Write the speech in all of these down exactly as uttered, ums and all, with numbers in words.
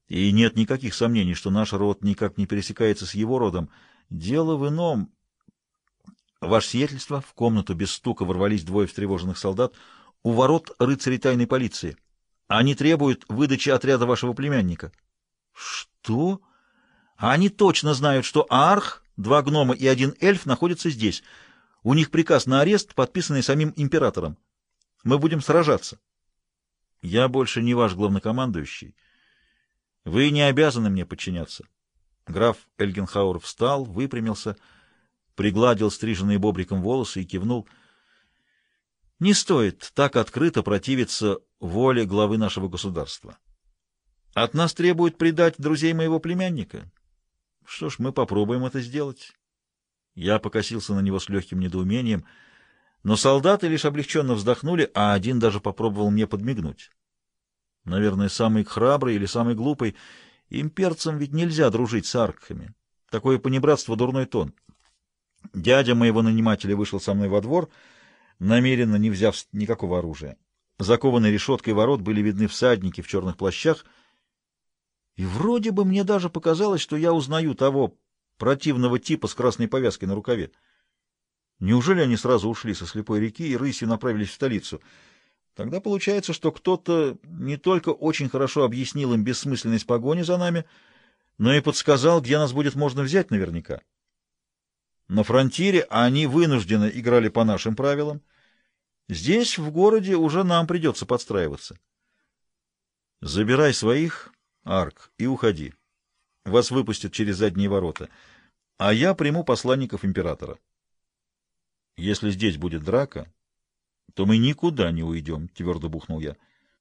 И нет никаких сомнений, что наш род никак не пересекается с его родом. Дело в ином. Ваше сиятельство, в комнату без стука ворвались двое встревоженных солдат. У ворот рыцари тайной полиции. Они требуют выдачи отряда вашего племянника. Что? Они точно знают, что Аарх, два гнома и один эльф находятся здесь. У них приказ на арест, подписанный самим императором. Мы будем сражаться. Я больше не ваш главнокомандующий. Вы не обязаны мне подчиняться. Граф Эльгенхауэр встал, выпрямился, пригладил стриженные бобриком волосы и кивнул. Не стоит так открыто противиться воле главы нашего государства. От нас требуют предать друзей моего племянника. Что ж, мы попробуем это сделать. Я покосился на него с легким недоумением, но солдаты лишь облегченно вздохнули, а один даже попробовал мне подмигнуть. Наверное, самый храбрый или самый глупый. Имперцам ведь нельзя дружить с аркхами. Такое понебратство — дурной тон. Дядя моего нанимателя вышел со мной во двор, намеренно не взяв никакого оружия. Закованной решеткой ворот были видны всадники в черных плащах, и вроде бы мне даже показалось, что я узнаю того противного типа с красной повязкой на рукаве. Неужели они сразу ушли со слепой реки и рысью направились в столицу? Тогда получается, что кто-то не только очень хорошо объяснил им бессмысленность погони за нами, но и подсказал, где нас будет можно взять наверняка. На фронтире они вынужденно играли по нашим правилам. Здесь, в городе, уже нам придется подстраиваться. Забирай своих, Арк, и уходи. Вас выпустят через задние ворота, а я приму посланников императора. Если здесь будет драка, то мы никуда не уйдем, — твердо бухнул я.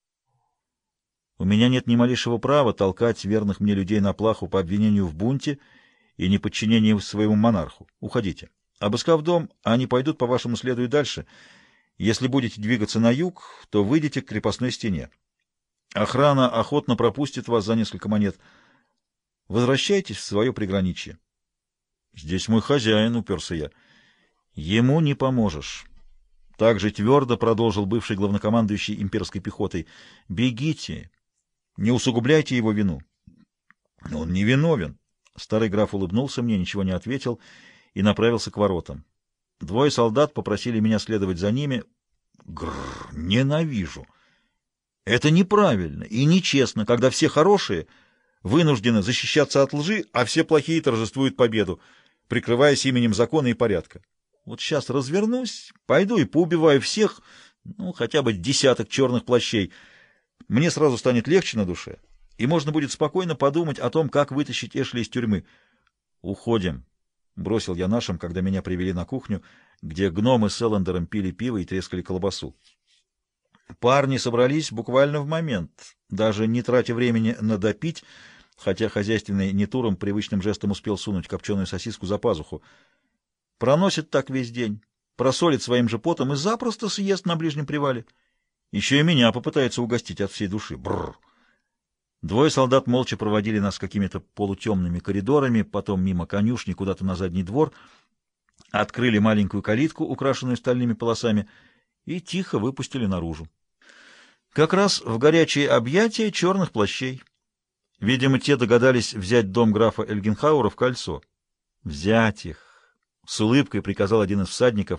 У меня нет ни малейшего права толкать верных мне людей на плаху по обвинению в бунте и неподчинении своему монарху. Уходите. Обыскав дом, они пойдут по вашему следу и дальше. Если будете двигаться на юг, то выйдете к крепостной стене. Охрана охотно пропустит вас за несколько монет. Возвращайтесь в свое приграничье. — Здесь мой хозяин, — уперся я. — Ему не поможешь. Так же твердо продолжил бывший главнокомандующий имперской пехотой. — Бегите, не усугубляйте его вину. — Он не виновен. Старый граф улыбнулся мне, ничего не ответил и направился к воротам. Двое солдат попросили меня следовать за ними. Грррр, ненавижу. Это неправильно и нечестно, когда все хорошие вынуждены защищаться от лжи, а все плохие торжествуют победу, прикрываясь именем закона и порядка. Вот сейчас развернусь, пойду и поубиваю всех, ну, хотя бы десяток черных плащей. Мне сразу станет легче на душе, и можно будет спокойно подумать о том, как вытащить Эшли из тюрьмы. «Уходим», — бросил я нашим, когда меня привели на кухню, где гномы с Эллендером пили пиво и трескали колбасу. Парни собрались буквально в момент, даже не тратя времени на допить, хотя хозяйственный Нетуром привычным жестом успел сунуть копченую сосиску за пазуху. Проносит так весь день, просолит своим же потом и запросто съест на ближнем привале. Еще и меня попытается угостить от всей души. Бррр. Двое солдат молча проводили нас какими-то полутемными коридорами, потом мимо конюшни куда-то на задний двор, открыли маленькую калитку, украшенную стальными полосами, и тихо выпустили наружу. Как раз в горячие объятия черных плащей. Видимо, те догадались взять дом графа Эльгенхауэра в кольцо. Взять их! С улыбкой приказал один из всадников.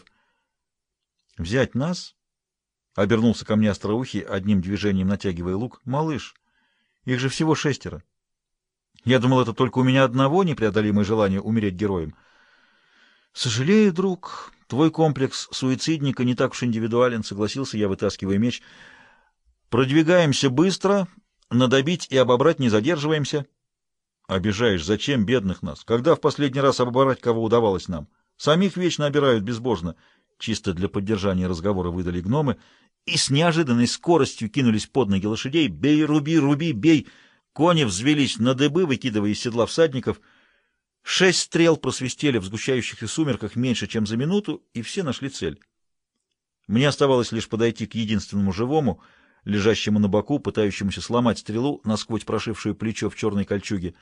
Взять нас? Обернулся ко мне остроухий, одним движением натягивая лук. Малыш, их же всего шестеро. Я думал, это только у меня одного непреодолимое желание умереть героем. Сожалею, друг, твой комплекс суицидника не так уж индивидуален, согласился я, вытаскивая меч. Продвигаемся быстро, на добить и обобрать не задерживаемся. Обижаешь, зачем бедных нас? Когда в последний раз обобрать кого удавалось нам? Самих вечно обирают безбожно. Чисто для поддержания разговора выдали гномы и с неожиданной скоростью кинулись под ноги лошадей. Бей, руби, руби, бей! Кони взвелись на дыбы, выкидывая из седла всадников. Шесть стрел просвистели в сгущающихся сумерках меньше, чем за минуту, и все нашли цель. Мне оставалось лишь подойти к единственному живому, лежащему на боку, пытающемуся сломать стрелу, насквозь прошившую плечо в черной кольчуге.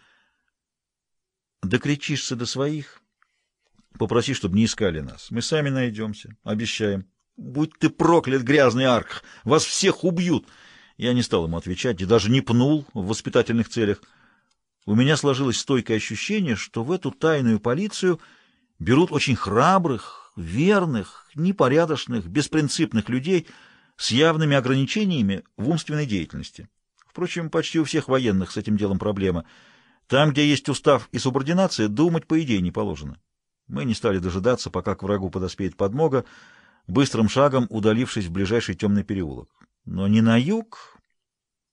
Докричишься до своих, попроси, чтобы не искали нас. Мы сами найдемся, обещаем. Будь ты проклят, грязный Арк! Вас всех убьют! Я не стал ему отвечать и даже не пнул в воспитательных целях. У меня сложилось стойкое ощущение, что в эту тайную полицию берут очень храбрых, верных, непорядочных, беспринципных людей с явными ограничениями в умственной деятельности. Впрочем, почти у всех военных с этим делом проблема. Там, где есть устав и субординация, думать по идее не положено. Мы не стали дожидаться, пока к врагу подоспеет подмога, быстрым шагом удалившись в ближайший темный переулок. Но ни на юг,